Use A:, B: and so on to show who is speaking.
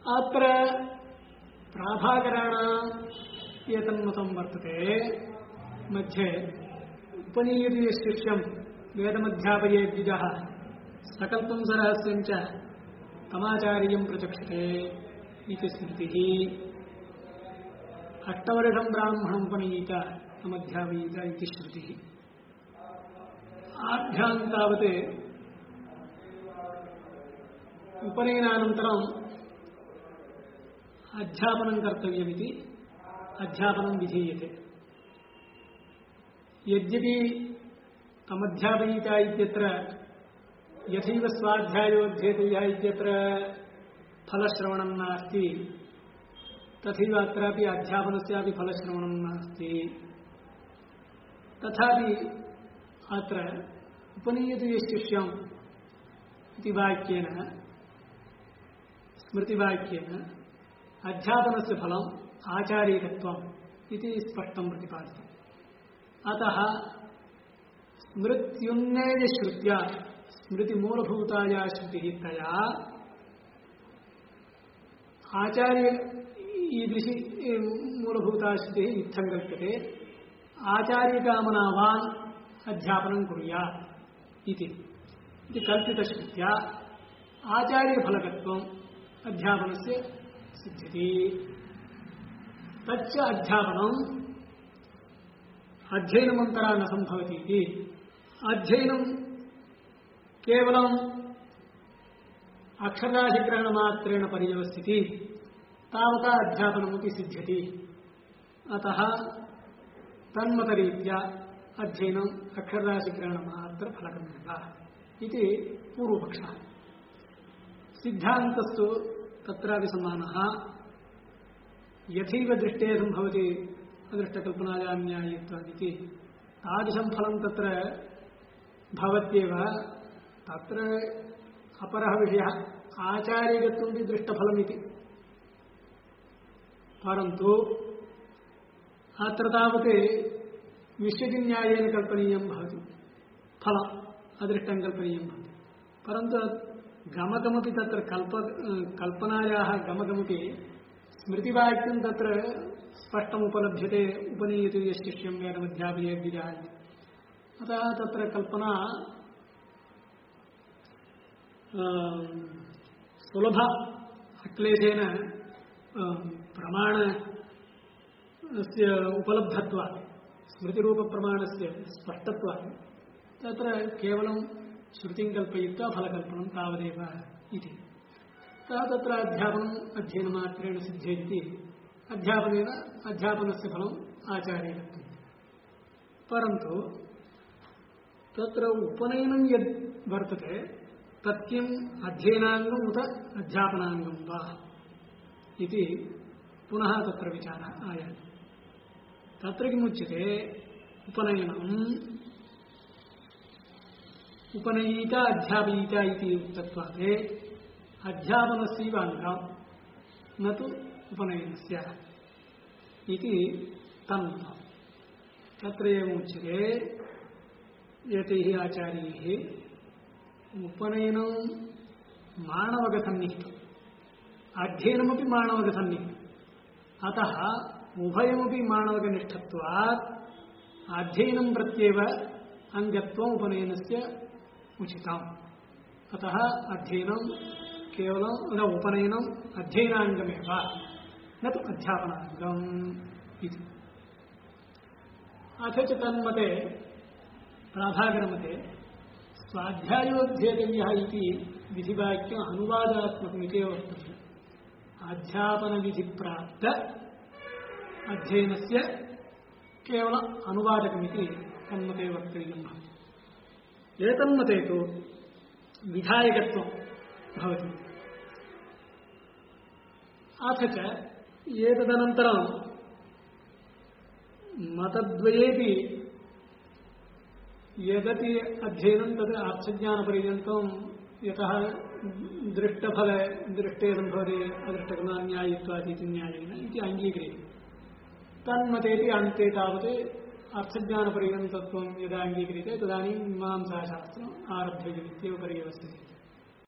A: अत्र प्राभाकराणाम् एतन्मतं वर्तते मध्ये उपनीयते शिष्यं वेदमध्यापये द्विजः सकल्पं सरहस्यं च तमाचार्यं प्रचक्षते इति स्मृतिः अष्टवर्षं ब्राह्मणं उपनीत तमध्यापयित इति श्रुतिः आभ्यां तावत् उपनयनानन्तरम् अध्यापनं कर्तव्यमिति अध्यापनं विधीयते यद्यपि तमध्यापयित इत्यत्र यथैव स्वाध्यायोऽध्येतव्यः इत्यत्र फलश्रवणं नास्ति तथैव अत्रापि अध्यापनस्यापि फलश्रवणं नास्ति तथापि अत्र उपनीयते शिष्यम् इति वाक्येन स्मृतिवाक्येन अध्यापनस्य फलम् आचार्यकत्वम् इति स्पष्टं प्रतिपादितम् अतः स्मृत्युन्नयश्रुत्या स्मृतिमूलभूताया श्रुतिः तया आचार्य ईदृशी मूलभूता श्रुतिः इत्थं कल्प्यते आचार्यकामनावान् अध्यापनं कुर्यात् इति कल्पितश्रुत्या आचार्यफलकत्वम् अध्यापनस्य सिद्ध्यति तच्च अध्यापनम् अध्ययनमन्तरा न सम्भवति इति अध्ययनं केवलम् अक्षरराशिग्रहणमात्रेण पर्यवस्यति तावता अध्यापनमपि सिद्ध्यति अतः तन्मतरीत्या अध्ययनम् अक्षरराशिग्रहणमात्रफलकमेव इति पूर्वपक्षः सिद्धान्तस्तु तत्रापि समानः यथैव दृष्टे सम्भवति अदृष्टकल्पनायां न्यायत्वादिति तादृशं फलं तत्र भवत्येव तत्र अपरः विषयः आचार्यगत्वमपि दृष्टफलमिति परन्तु अत्र तावत् विश्वजिन्यायेन कल्पनीयं भवति फलम् अदृष्टं कल्पनीयं भवति परन्तु गमकमपि तत्र कल्पनायाः गमकमपि स्मृतिवाक्यं तत्र स्पष्टम् उपलभ्यते उपनीयते यश्शिष्यं वेदमध्यापये द्विजः अतः तत्र कल्पना सुलभ अक्लेशेन प्रमाणस्य उपलब्धत्वात् स्मृतिरूपप्रमाणस्य स्पष्टत्वात् तत्र केवलं श्रुतिं कल्पयित्वा फलकल्पनं तावदेव इति तत्र अध्यापनम् अध्ययनमात्रेण सिद्ध्यति अध्यापनेन अध्यापनस्य फलम् आचार्यकत्वम् परन्तु तत्र उपनयनं यद् वर्तते तत्किम् अध्ययनाङ्गम् उत अध्यापनाङ्गं वा इति पुनः तत्र विचारः आयाति तत्र किमुच्यते उपनयनम् उपनयिता अध्यापयिता इति उक्तत्वात् अध्यापनस्यैव अङ्गं न तु उपनयनस्य इति तन्मतम् तत्र एवमुच्यते एतैः आचार्यैः उपनयनं माणवकसन्निहितम् अध्ययनमपि माणवकसन्निहितम् अतः उभयमपि माणवकनिष्ठत्वात् अध्ययनं प्रत्येव अङ्गत्वम् उपनयनस्य उचितम् अतः अध्ययनं केवलं न उपनयनम् अध्ययनाङ्गमेव न तु अध्यापनाङ्गम् इति अथ च तन्मते प्राभाकरमते स्वाध्यायोऽध्येतव्यः इति विधिवाक्यम् अनुवादात्मकमित्येव वर्तते अध्यापनविधिप्राप्त अध्ययनस्य केवलम् अनुवादकमिति तन्मते वक्तव्यं भवति एतन्मते तु विधायकत्वं भवति अथ च एतदनन्तरं मतद्वयेपि यदपि अध्ययनं तद् अर्थज्ञानपर्यन्तं यतः दृष्टफले दृष्टे सम्भवति अदृष्टकर्मान्यायित्वादिति न्यायेन इति अङ्गीक्रियते तन्मतेपि अन्ते तावत् अर्थज्ञानपर्यन्तत्वं यदा अङ्गीक्रियते तदानीं मीमांसाशास्त्रम् आरभ्यते पर्यवस्यते